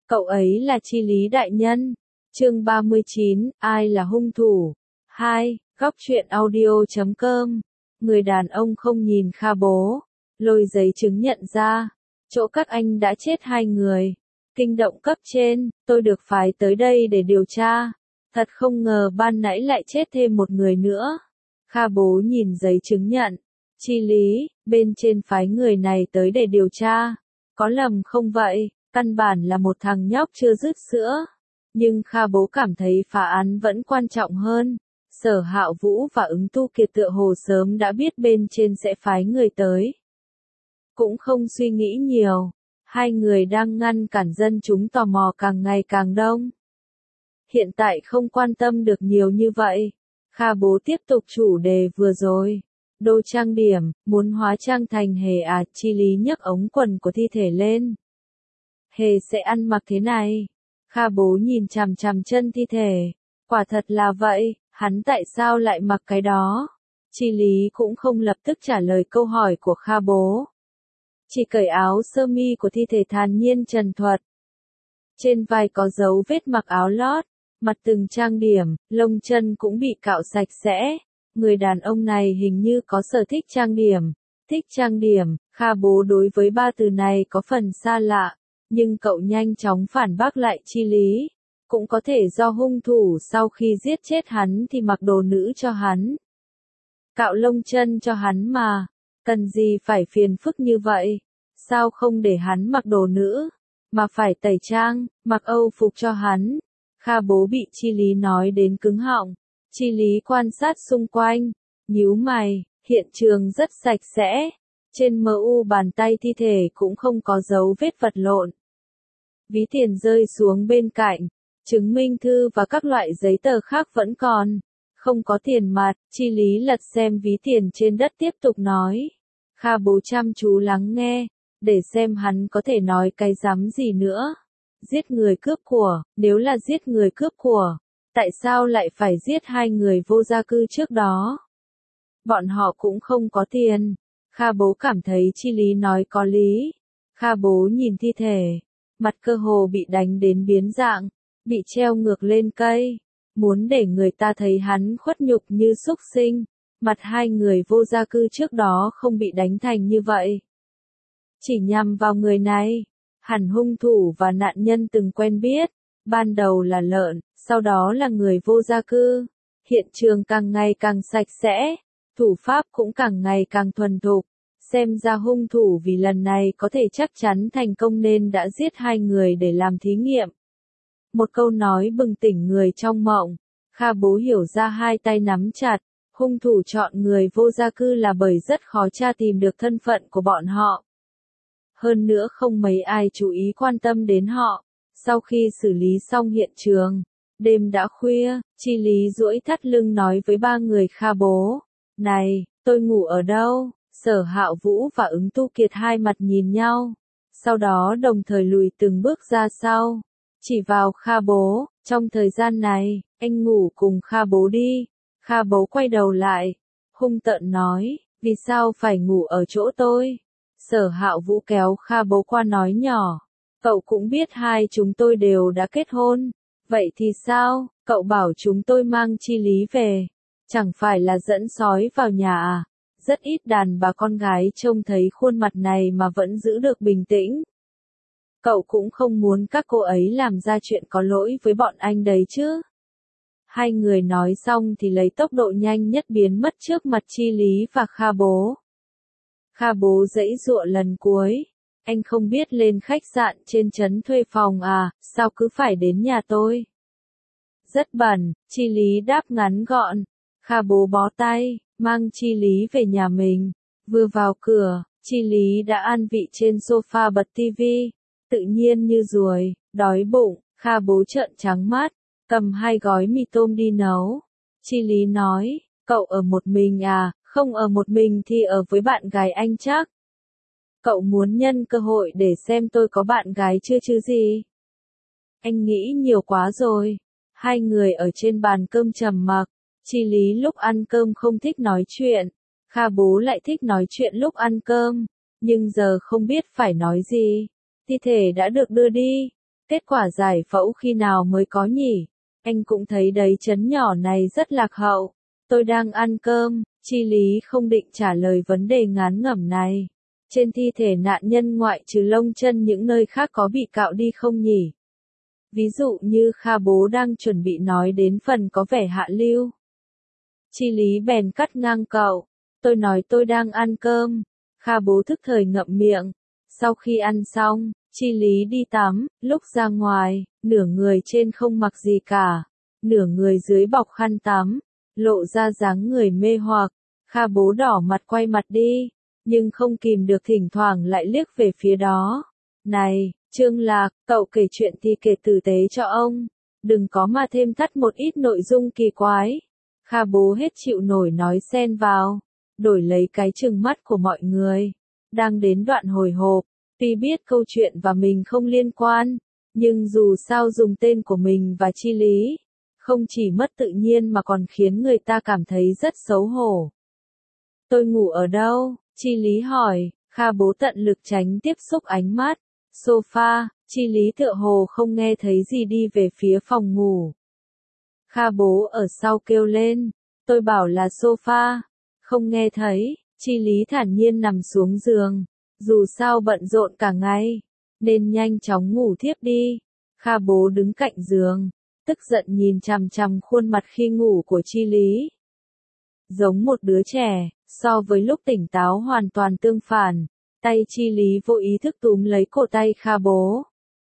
Cậu ấy là Chi Lý đại nhân. Chương 39, ai là hung thủ? 2. Góc truyện audio.com. Người đàn ông không nhìn Kha Bố, lôi giấy chứng nhận ra, chỗ các anh đã chết 2 người. Kinh động cấp trên, tôi được phái tới đây để điều tra. Thật không ngờ ban nãy lại chết thêm một người nữa. Kha Bố nhìn giấy chứng nhận. Chi Lý, bên trên phái người này tới để điều tra. Có lầm không vậy? Căn bản là một thằng nhóc chưa dứt sữa. Nhưng Kha Bố cảm thấy phá án vẫn quan trọng hơn. Sở Hạo Vũ và Ứng Tu Kiệt tựa hồ sớm đã biết bên trên sẽ phái người tới. Cũng không suy nghĩ nhiều. 2 người đang ngăn cản dân chúng tò mò càng ngày càng đông. Hiện tại không quan tâm được nhiều như vậy. Kha Bố tiếp tục chủ đề vừa rồi. Đồ trang điểm, muốn hóa trang thành Hề à? Chi Lý nhấc ống quần của thi thể lên. Hề sẽ ăn mặc thế này. Kha Bố nhìn chằm chằm chân thi thể. Quả thật là vậy, hắn tại sao lại mặc cái đó? Chi Lý cũng không lập tức trả lời câu hỏi của Kha Bố. Chỉ cởi áo sơ mi của thi thể thản nhiên trần thuật. Trên vai có dấu vết mặc áo lót, mặt từng trang điểm, lông chân cũng bị cạo sạch sẽ. Người đàn ông này hình như có sở thích trang điểm. Thích trang điểm, Kha Bố đối với 3 từ này có phần xa lạ, nhưng cậu nhanh chóng phản bác lại Chi Lý. Cũng có thể do hung thủ sau khi giết chết hắn thì mặc đồ nữ cho hắn. Cạo lông chân cho hắn mà, cần gì phải phiền phức như vậy? Sao không để hắn mặc đồ nữ, mà phải tẩy trang, mặc Âu phục cho hắn? Kha Bố bị Chi Lý nói đến cứng họng. Chi Lý quan sát xung quanh, nhíu mày, hiện trường rất sạch sẽ. Trên MU bàn tay thi thể cũng không có dấu vết vật lộn. Ví tiền rơi xuống bên cạnh, chứng minh thư và các loại giấy tờ khác vẫn còn. Không có tiền mặt. Chi Lý lật xem ví tiền trên đất tiếp tục nói. Kha Bố chăm chú lắng nghe, để xem hắn có thể nói cái rắm gì nữa. Giết người cướp của, nếu là giết người cướp của, tại sao lại phải giết 2 người vô gia cư trước đó? Bọn họ cũng không có tiền. Kha Bố cảm thấy Chi Lý nói có lý. Kha Bố nhìn thi thể, mặt cơ hồ bị đánh đến biến dạng, bị treo ngược lên cây. Muốn để người ta thấy hắn khuất nhục như súc sinh. Mặt 2 người vô gia cư trước đó không bị đánh thành như vậy. Chỉ nhằm vào người này. Hẳn hung thủ và nạn nhân từng quen biết. Ban đầu là lợn, sau đó là người vô gia cư. Hiện trường càng ngày càng sạch sẽ. Thủ pháp cũng càng ngày càng thuần thục. Xem ra hung thủ vì lần này có thể chắc chắn thành công nên đã giết 2 người để làm thí nghiệm. Một câu nói bừng tỉnh người trong mộng. Kha Bố hiểu ra, 2 tay nắm chặt. Hung thủ chọn người vô gia cư là bởi rất khó tra tìm được thân phận của bọn họ. Hơn nữa không mấy ai chú ý quan tâm đến họ. Sau khi xử lý xong hiện trường, đêm đã khuya, Chi Lý duỗi thắt lưng nói với 3 người Kha Bố. Này, tôi ngủ ở đâu? Sở Hạo Vũ và Ứng Tu Kiệt hai mặt nhìn nhau. Sau đó đồng thời lùi từng bước ra sau. Chỉ vào Kha Bố, trong thời gian này, anh ngủ cùng Kha Bố đi. Kha Bố quay đầu lại, hung tợn nói, vì sao phải ngủ ở chỗ tôi? Sở Hạo Vũ kéo Kha Bố qua nói nhỏ, cậu cũng biết hai chúng tôi đều đã kết hôn. Vậy thì sao, cậu bảo chúng tôi mang Chi Lý về, chẳng phải là dẫn sói vào nhà à? Rất ít đàn bà con gái trông thấy khuôn mặt này mà vẫn giữ được bình tĩnh. Cậu cũng không muốn các cô ấy làm ra chuyện có lỗi với bọn anh đấy chứ. Hai người nói xong thì lấy tốc độ nhanh nhất biến mất trước mặt Chi Lý và Kha Bố. Kha Bố giãy giụa lần cuối. Anh không biết lên khách sạn trên trấn thuê phòng à, sao cứ phải đến nhà tôi? Rất bẩn, Chi Lý đáp ngắn gọn. Kha Bố bó tay, mang Chi Lý về nhà mình. Vừa vào cửa, Chi Lý đã an vị trên sofa bật tivi. Tự nhiên như ruồi, đói bụng. Kha Bố trợn trắng mắt, cầm 2 gói mì tôm đi nấu. Chi Lý nói, cậu ở một mình à? Không ở một mình thì ở với bạn gái anh chắc. Cậu muốn nhân cơ hội để xem tôi có bạn gái chưa chứ gì? Anh nghĩ nhiều quá rồi. Hai người ở trên bàn cơm trầm mặc. Chi Lý lúc ăn cơm không thích nói chuyện. Kha Bố lại thích nói chuyện lúc ăn cơm. Nhưng giờ không biết phải nói gì. Thi thể đã được đưa đi. Kết quả giải phẫu khi nào mới có nhỉ? Anh cũng thấy đấy, trấn nhỏ này rất lạc hậu. Tôi đang ăn cơm, Chi Lý không định trả lời vấn đề ngán ngẩm này. Trên thi thể nạn nhân ngoại trừ lông chân những nơi khác có bị cạo đi không nhỉ? Ví dụ như Kha bố đang chuẩn bị nói đến phần có vẻ hạ lưu. Chi Lý bèn cắt ngang cậu. Tôi nói tôi đang ăn cơm. Kha bố thức thời ngậm miệng. Sau khi ăn xong, Chi Lý đi tắm, lúc ra ngoài, nửa người trên không mặc gì cả, nửa người dưới bọc khăn tắm, lộ ra dáng người mê hoặc. Kha bố đỏ mặt quay mặt đi, nhưng không kìm được thỉnh thoảng lại liếc về phía đó. Này, Trương Lạc, cậu kể chuyện thì kể tử tế cho ông, đừng có mà thêm thắt một ít nội dung kỳ quái. Kha bố hết chịu nổi nói xen vào, đổi lấy cái trừng mắt của mọi người. Đang đến đoạn hồi hộp, tuy biết câu chuyện và mình không liên quan, nhưng dù sao dùng tên của mình và Chi Lý, không chỉ mất tự nhiên mà còn khiến người ta cảm thấy rất xấu hổ. Tôi ngủ ở đâu? Chi Lý hỏi. Kha bố tận lực tránh tiếp xúc ánh mắt. Sofa. Chi Lý tựa hồ không nghe thấy gì đi về phía phòng ngủ. Kha bố ở sau kêu lên. Tôi bảo là sofa. Không nghe thấy. Chi Lý thản nhiên nằm xuống giường. Dù sao bận rộn cả ngày, nên nhanh chóng ngủ thiếp đi. Kha bố đứng cạnh giường, tức giận nhìn chằm chằm khuôn mặt khi ngủ của Chi Lý. Giống một đứa trẻ, so với lúc tỉnh táo hoàn toàn tương phản. Tay Chi Lý vô ý thức túm lấy cổ tay Kha bố,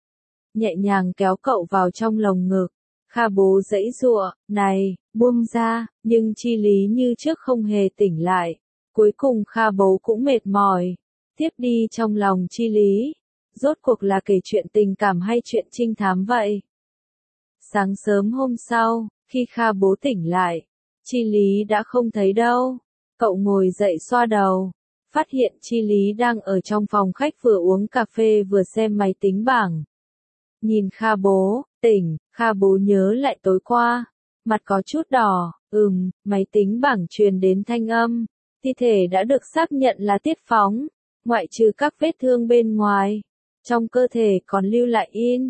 nhẹ nhàng kéo cậu vào trong lồng ngực. Kha bố giãy giụa, này, buông ra, nhưng Chi Lý như trước không hề tỉnh lại. Cuối cùng Kha bố cũng mệt mỏi, tiếp đi trong lòng Chi Lý. Rốt cuộc là kể chuyện tình cảm hay chuyện trinh thám vậy? Sáng sớm hôm sau, khi Kha bố tỉnh lại, Chi Lý đã không thấy đâu. Cậu ngồi dậy xoa đầu, phát hiện Chi Lý đang ở trong phòng khách vừa uống cà phê vừa xem máy tính bảng. Nhìn Kha bố, tỉnh, Kha bố nhớ lại tối qua, mặt có chút đỏ. Máy tính bảng truyền đến thanh âm. Thi thể đã được xác nhận là Tiết Phóng, ngoại trừ các vết thương bên ngoài. Trong cơ thể còn lưu lại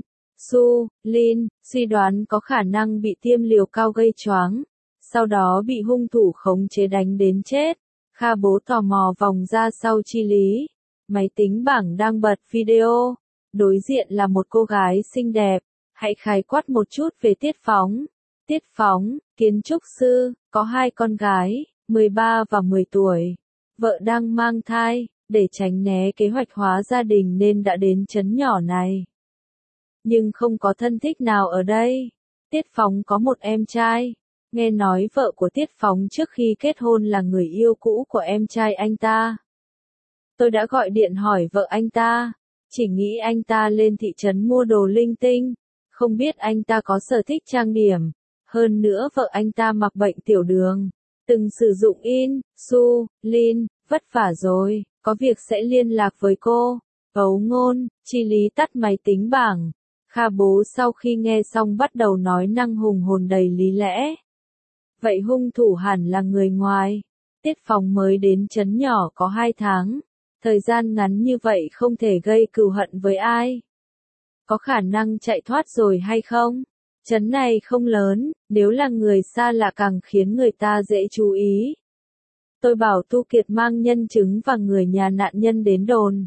insulin, suy đoán có khả năng bị tiêm liều cao gây choáng, sau đó bị hung thủ khống chế đánh đến chết. Kha bố tò mò vòng ra sau Chi Lý. Máy tính bảng đang bật video. Đối diện là một cô gái xinh đẹp. Hãy khái quát một chút về Tiết Phóng. Tiết Phóng, kiến trúc sư, có 2 con gái, 13 và 10 tuổi. Vợ đang mang thai, để tránh né kế hoạch hóa gia đình nên đã đến trấn nhỏ này. Nhưng không có thân thích nào ở đây. Tiết Phóng có một em trai. Nghe nói vợ của Tiết Phóng trước khi kết hôn là người yêu cũ của em trai anh ta. Tôi đã gọi điện hỏi vợ anh ta, chỉ nghĩ anh ta lên thị trấn mua đồ linh tinh, không biết anh ta có sở thích trang điểm. Hơn nữa vợ anh ta mắc bệnh tiểu đường, từng sử dụng insulin, vất vả rồi, có việc sẽ liên lạc với cô. Ấu ngôn. Chi Lý tắt máy tính bảng. Kha bố sau khi nghe xong bắt đầu nói năng hùng hồn đầy lý lẽ. Vậy hung thủ hẳn là người ngoài. Tiết Phóng mới đến trấn nhỏ có 2 tháng. Thời gian ngắn như vậy không thể gây cừu hận với ai. Có khả năng chạy thoát rồi hay không? Trấn này không lớn, nếu là người xa lạ càng khiến người ta dễ chú ý. Tôi bảo Tu Kiệt mang nhân chứng và người nhà nạn nhân đến đồn.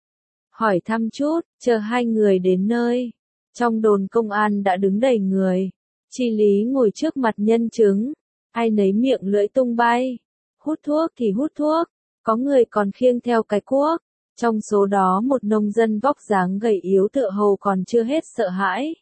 Hỏi thăm chút, chờ 2 người đến nơi. Trong đồn công an đã đứng đầy người. Chi Lý ngồi trước mặt nhân chứng. Ai nấy miệng lưỡi tung bay. Hút thuốc thì hút thuốc. Có người còn khiêng theo cái cuốc. Trong số đó một nông dân vóc dáng gầy yếu tựa hồ còn chưa hết sợ hãi.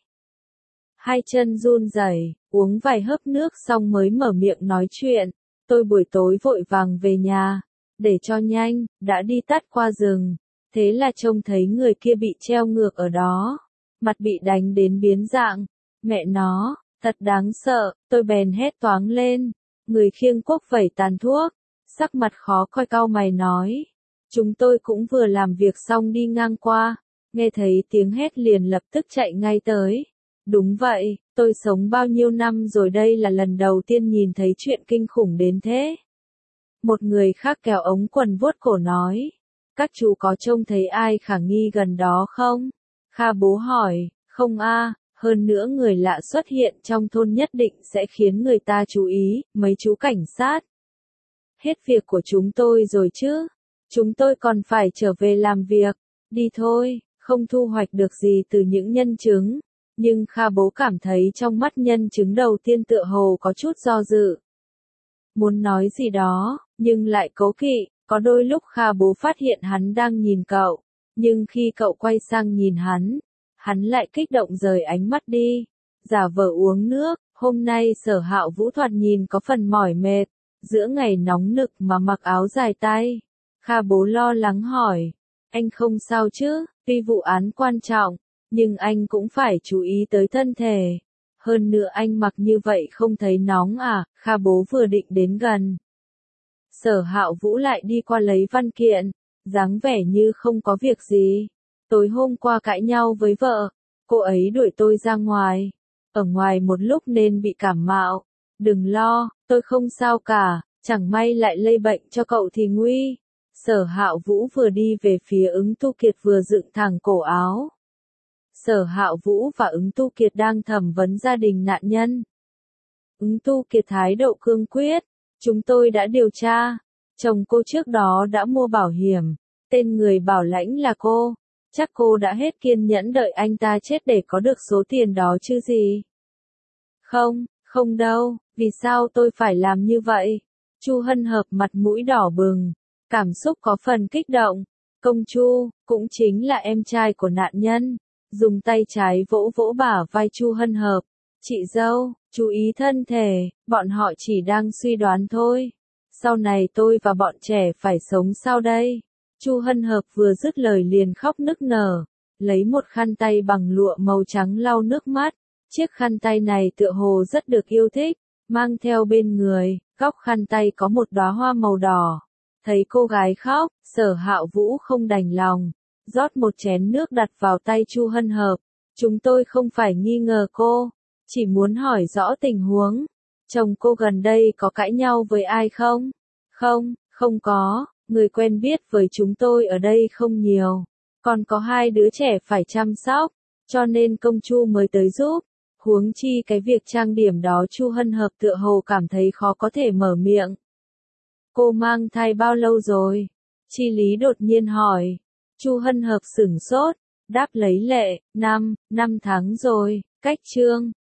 2 chân run rẩy, uống vài hớp nước xong mới mở miệng nói chuyện. Tôi buổi tối vội vàng về nhà, để cho nhanh, đã đi tắt qua rừng. Thế là trông thấy người kia bị treo ngược ở đó, mặt bị đánh đến biến dạng. Mẹ nó, thật đáng sợ, tôi bèn hét toáng lên. Người khiêng cuốc vẩy tàn thuốc, sắc mặt khó coi cau mày nói. Chúng tôi cũng vừa làm việc xong đi ngang qua, nghe thấy tiếng hét liền lập tức chạy ngay tới. Đúng vậy, tôi sống bao nhiêu năm rồi đây là lần đầu tiên nhìn thấy chuyện kinh khủng đến thế. Một người khác kéo ống quần vuốt cổ nói. Các chú có trông thấy ai khả nghi gần đó không? Kha bố hỏi. Không a, hơn nữa người lạ xuất hiện trong thôn nhất định sẽ khiến người ta chú ý, mấy chú cảnh sát. Hết việc của chúng tôi rồi chứ, chúng tôi còn phải trở về làm việc, đi thôi, không thu hoạch được gì từ những nhân chứng. Nhưng Kha bố cảm thấy trong mắt nhân chứng đầu tiên tựa hồ có chút do dự. Muốn nói gì đó, nhưng lại cố kỵ, có đôi lúc Kha bố phát hiện hắn đang nhìn cậu, nhưng khi cậu quay sang nhìn hắn lại kích động rời ánh mắt đi, giả vờ uống nước. Hôm nay Sở Hạo Vũ thoạt nhìn có phần mỏi mệt, giữa ngày nóng nực mà mặc áo dài tay. Kha bố lo lắng hỏi, anh không sao chứ, tuy vụ án quan trọng, nhưng anh cũng phải chú ý tới thân thể. Hơn nữa anh mặc như vậy không thấy nóng à? Kha bố vừa định đến gần. Sở Hạo Vũ lại đi qua lấy văn kiện, dáng vẻ như không có việc gì. Tối hôm qua cãi nhau với vợ, cô ấy đuổi tôi ra ngoài. Ở ngoài một lúc nên bị cảm mạo. Đừng lo, tôi không sao cả, chẳng may lại lây bệnh cho cậu thì nguy. Sở Hạo Vũ vừa đi về phía Ứng Tu Kiệt vừa dựng thẳng cổ áo. Sở Hạo Vũ và Ứng Tu Kiệt đang thẩm vấn gia đình nạn nhân. Ứng Tu Kiệt thái độ cương quyết, chúng tôi đã điều tra, chồng cô trước đó đã mua bảo hiểm, tên người bảo lãnh là cô, chắc cô đã hết kiên nhẫn đợi anh ta chết để có được số tiền đó chứ gì. Không, không đâu, vì sao tôi phải làm như vậy? Chu Hân Hợp mặt mũi đỏ bừng, cảm xúc có phần kích động. Công Chu, cũng chính là em trai của nạn nhân, dùng tay trái vỗ vỗ bả vai Chu Hân Hợp. Chị dâu, chú ý thân thể, bọn họ chỉ đang suy đoán thôi. Sau này tôi và bọn trẻ phải sống sao đây? Chu Hân Hợp vừa dứt lời liền khóc nức nở, lấy một khăn tay bằng lụa màu trắng lau nước mắt. Chiếc khăn tay này tựa hồ rất được yêu thích, mang theo bên người, góc khăn tay có một đóa hoa màu đỏ. Thấy cô gái khóc, Sở Hạo Vũ không đành lòng, rót một chén nước đặt vào tay Chu Hân Hợp. Chúng tôi không phải nghi ngờ cô, chỉ muốn hỏi rõ tình huống. Chồng cô gần đây có cãi nhau với ai không? Không, không có, người quen biết với chúng tôi ở đây không nhiều. Còn có 2 đứa trẻ phải chăm sóc, cho nên công Chu mới tới giúp. Huống chi cái việc trang điểm đó Chu Hân Hợp tựa hồ cảm thấy khó có thể mở miệng. Cô mang thai bao lâu rồi? Chi Lý đột nhiên hỏi. Chu Hân Hợp sửng sốt, đáp lấy lệ, 5 tháng rồi. Cách chương